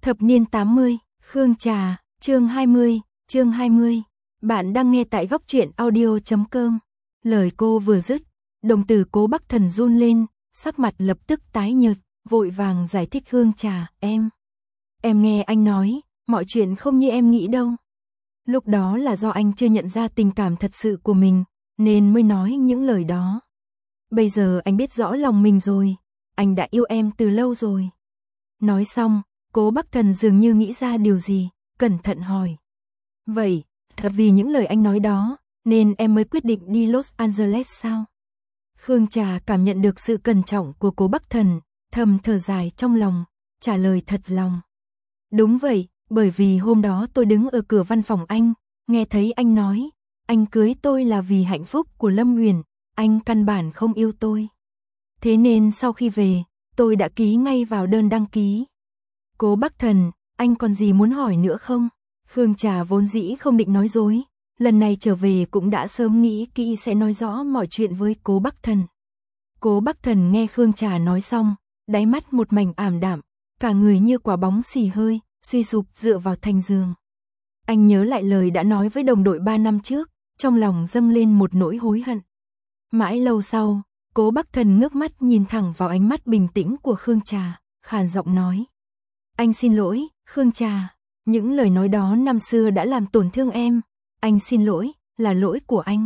Thập niên 80, Khương Trà, chương 20. Bạn đang nghe tại góc truyện audio.com. Lời cô vừa dứt, đồng tử Cố Bắc Thần run lên, sắc mặt lập tức tái nhợt, vội vàng giải thích Khương Trà, em nghe anh nói, mọi chuyện không như em nghĩ đâu. Lúc đó là do anh chưa nhận ra tình cảm thật sự của mình, nên mới nói những lời đó. Bây giờ anh biết rõ lòng mình rồi, anh đã yêu em từ lâu rồi. Nói xong, Cố Bắc Thần dường như nghĩ ra điều gì, cẩn thận hỏi. Vậy, thật vì những lời anh nói đó, nên em mới quyết định đi Los Angeles sao? Khương Trà cảm nhận được sự cẩn trọng của Cố Bắc Thần, thầm thở dài trong lòng, trả lời thật lòng. Đúng vậy, bởi vì hôm đó tôi đứng ở cửa văn phòng anh, nghe thấy anh nói, anh cưới tôi là vì hạnh phúc của Lâm Uyển, anh căn bản không yêu tôi. Thế nên sau khi về, tôi đã ký ngay vào đơn đăng ký. Cố Bắc Thần, anh còn gì muốn hỏi nữa không? Khương Trà vốn dĩ không định nói dối, lần này trở về cũng đã sớm nghĩ kỹ sẽ nói rõ mọi chuyện với Cố Bắc Thần. Cố Bắc Thần nghe Khương Trà nói xong, đáy mắt một mảnh ảm đạm, cả người như quả bóng xì hơi, suy sụp dựa vào thành giường. Anh nhớ lại lời đã nói với đồng đội 3 năm trước, trong lòng dâng lên một nỗi hối hận. Mãi lâu sau, Cố Bắc Thần ngước mắt nhìn thẳng vào ánh mắt bình tĩnh của Khương Trà, khàn giọng nói. Anh xin lỗi, Khương Trà, những lời nói đó năm xưa đã làm tổn thương em, anh xin lỗi, là lỗi của anh.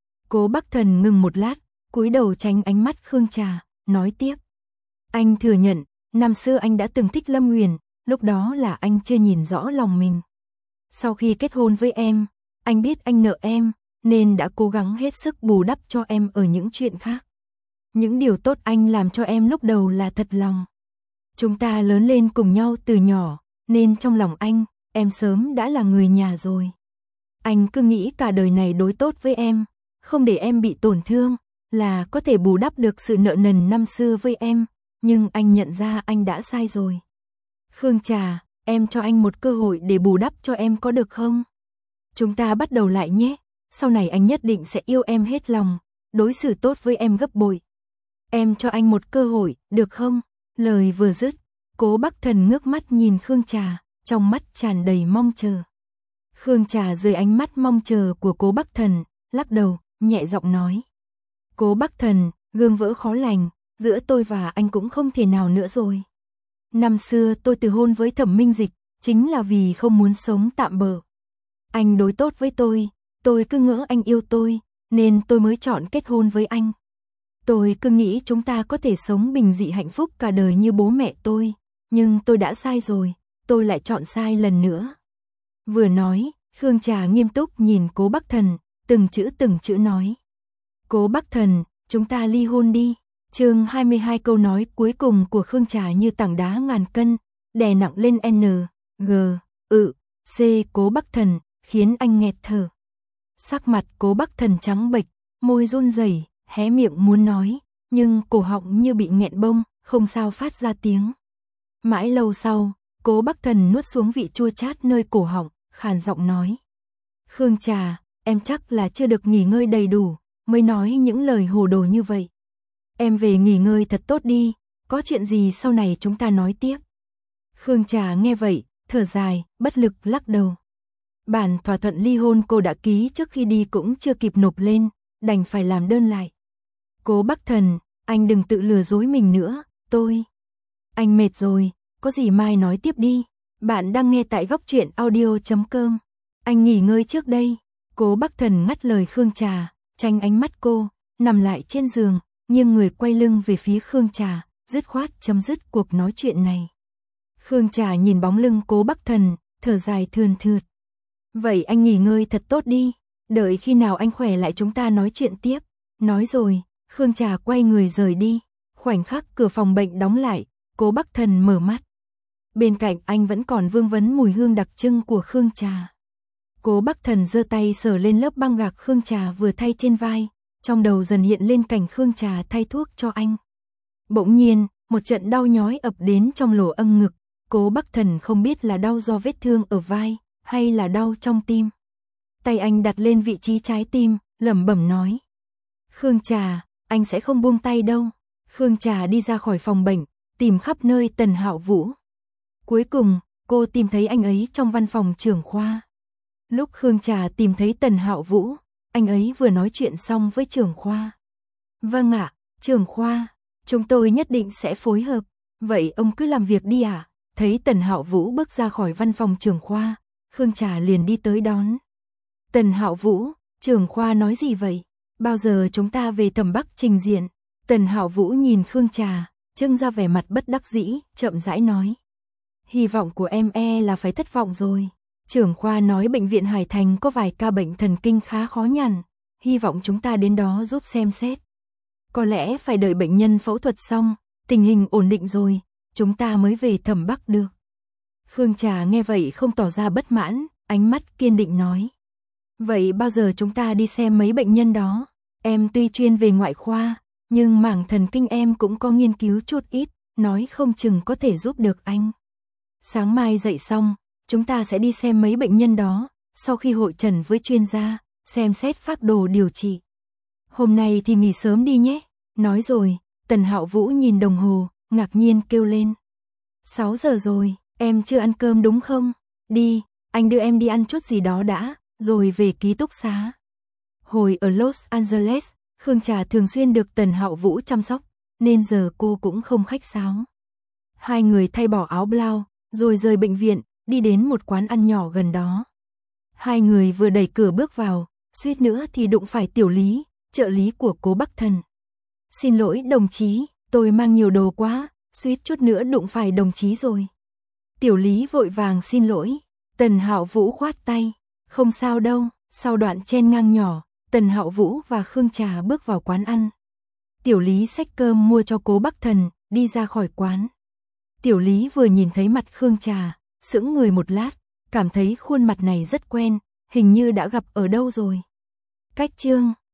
Cố Bắc Thần ngừng một lát, cúi đầu tránh ánh mắt Khương Trà, nói tiếp. Anh thừa nhận, năm xưa anh đã từng thích Lâm Uyển, lúc đó là anh chưa nhìn rõ lòng mình. Sau khi kết hôn với em, anh biết anh nợ em, nên đã cố gắng hết sức bù đắp cho em ở những chuyện khác. Những điều tốt anh làm cho em lúc đầu là thật lòng. Chúng ta lớn lên cùng nhau từ nhỏ, nên trong lòng anh, em sớm đã là người nhà rồi. Anh cứ nghĩ cả đời này đối tốt với em, không để em bị tổn thương, là có thể bù đắp được sự nợ nần năm xưa với em, nhưng anh nhận ra anh đã sai rồi. Khương Trà, em cho anh một cơ hội để bù đắp cho em có được không? Chúng ta bắt đầu lại nhé, sau này anh nhất định sẽ yêu em hết lòng, đối xử tốt với em gấp bội. Em cho anh một cơ hội, được không? Lời vừa dứt, Cố Bắc Thần ngước mắt nhìn Khương Trà, trong mắt tràn đầy mong chờ. Khương Trà dưới ánh mắt mong chờ của Cố Bắc Thần, lắc đầu, nhẹ giọng nói. Cố Bắc Thần, gương vỡ khó lành, giữa tôi và anh cũng không thể nào nữa rồi. Năm xưa tôi từ hôn với Thẩm Minh Dịch, chính là vì không muốn sống tạm bợ. Anh đối tốt với tôi cứ ngỡ anh yêu tôi, nên tôi mới chọn kết hôn với anh. Tôi cứ nghĩ chúng ta có thể sống bình dị hạnh phúc cả đời như bố mẹ tôi, nhưng tôi đã sai rồi, tôi lại chọn sai lần nữa. Vừa nói, Khương Trà nghiêm túc nhìn Cố Bắc Thần, từng chữ nói. Cố Bắc Thần, chúng ta ly hôn đi. Chương 22 câu nói cuối cùng của Khương Trà như tảng đá ngàn cân, đè nặng lên C Cố Bắc Thần, khiến anh nghẹt thở. Sắc mặt Cố Bắc Thần trắng bệch, môi run rẩy, hé miệng muốn nói, nhưng cổ họng như bị nghẹn bông, không sao phát ra tiếng. Mãi lâu sau, Cố Bắc Thần nuốt xuống vị chua chát nơi cổ họng, khàn giọng nói. Khương Trà, em chắc là chưa được nghỉ ngơi đầy đủ, mới nói những lời hồ đồ như vậy. Em về nghỉ ngơi thật tốt đi, có chuyện gì sau này chúng ta nói tiếp. Khương Trà nghe vậy, thở dài, bất lực lắc đầu. Bản thỏa thuận ly hôn cô đã ký trước khi đi cũng chưa kịp nộp lên, đành phải làm đơn lại. Cố Bắc Thần, anh đừng tự lừa dối mình nữa, anh mệt rồi, có gì mai nói tiếp đi. Bạn đang nghe tại góc truyện audio.com. Anh nghỉ ngơi trước đây. Cố Bắc Thần ngắt lời Khương Trà, tránh ánh mắt cô, nằm lại trên giường, nhưng người quay lưng về phía Khương Trà, dứt khoát chấm dứt cuộc nói chuyện này. Khương Trà nhìn bóng lưng Cố Bắc Thần, thở dài thườn thượt. Vậy anh nghỉ ngơi thật tốt đi, đợi khi nào anh khỏe lại chúng ta nói chuyện tiếp. Nói rồi, Khương Trà quay người rời đi. Khoảnh khắc cửa phòng bệnh đóng lại, Cố Bắc Thần mở mắt. Bên cạnh anh vẫn còn vương vấn mùi hương đặc trưng của Khương Trà. Cố Bắc Thần giơ tay sờ lên lớp băng gạc Khương Trà vừa thay trên vai, trong đầu dần hiện lên cảnh Khương Trà thay thuốc cho anh. Bỗng nhiên, một trận đau nhói ập đến trong lỗ âng ngực, Cố Bắc Thần không biết là đau do vết thương ở vai, hay là đau trong tim. Tay anh đặt lên vị trí trái tim, lẩm bẩm nói. Khương Trà, anh sẽ không buông tay đâu. Khương Trà đi ra khỏi phòng bệnh, tìm khắp nơi Tần Hạo Vũ. Cuối cùng, cô tìm thấy anh ấy trong văn phòng trưởng khoa. Lúc Khương Trà tìm thấy Tần Hạo Vũ, anh ấy vừa nói chuyện xong với trưởng khoa. Vâng ạ, trưởng khoa, chúng tôi nhất định sẽ phối hợp. Vậy ông cứ làm việc đi ạ. Thấy Tần Hạo Vũ bước ra khỏi văn phòng trưởng khoa, Khương Trà liền đi tới đón. Tần Hạo Vũ, trưởng khoa nói gì vậy? Bao giờ chúng ta về Thẩm Bắc trình diện? Tần Hạo Vũ nhìn Khương Trà, trưng ra vẻ mặt bất đắc dĩ, chậm rãi nói. Hy vọng của em là phải thất vọng rồi. Trưởng khoa nói bệnh viện Hải Thành có vài ca bệnh thần kinh khá khó nhằn. Hy vọng chúng ta đến đó giúp xem xét. Có lẽ phải đợi bệnh nhân phẫu thuật xong, tình hình ổn định rồi, chúng ta mới về Thẩm Bắc được. Khương Trà nghe vậy không tỏ ra bất mãn, ánh mắt kiên định nói. Vậy bao giờ chúng ta đi xem mấy bệnh nhân đó? Em tuy chuyên về ngoại khoa, nhưng mảng thần kinh em cũng có nghiên cứu chút ít, nói không chừng có thể giúp được anh. Sáng mai dậy xong, chúng ta sẽ đi xem mấy bệnh nhân đó, sau khi hội trần với chuyên gia, xem xét phác đồ điều trị. Hôm nay thì nghỉ sớm đi nhé. Nói rồi, Tần Hạo Vũ nhìn đồng hồ, ngạc nhiên kêu lên. 6 giờ rồi, em chưa ăn cơm đúng không? Đi, anh đưa em đi ăn chút gì đó đã, rồi về ký túc xá. Hồi ở Los Angeles, Khương Trà thường xuyên được Tần Hạo Vũ chăm sóc, nên giờ cô cũng không khách sáo. Hai người thay bỏ áo blau, rồi rời bệnh viện, đi đến một quán ăn nhỏ gần đó. Hai người vừa đẩy cửa bước vào, suýt nữa thì đụng phải Tiểu Lý, trợ lý của Cố Bắc Thần. Xin lỗi đồng chí, tôi mang nhiều đồ quá, suýt chút nữa đụng phải đồng chí rồi. Tiểu Lý vội vàng xin lỗi, Tần Hạo Vũ khoát tay, không sao đâu. Sau đoạn chen ngang nhỏ, Tần Hạo Vũ và Khương Trà bước vào quán ăn. Tiểu Lý xách cơm mua cho Cố Bắc Thần, đi ra khỏi quán. Tiểu Lý vừa nhìn thấy mặt Khương Trà, sững người một lát, cảm thấy khuôn mặt này rất quen, hình như đã gặp ở đâu rồi. Cách chương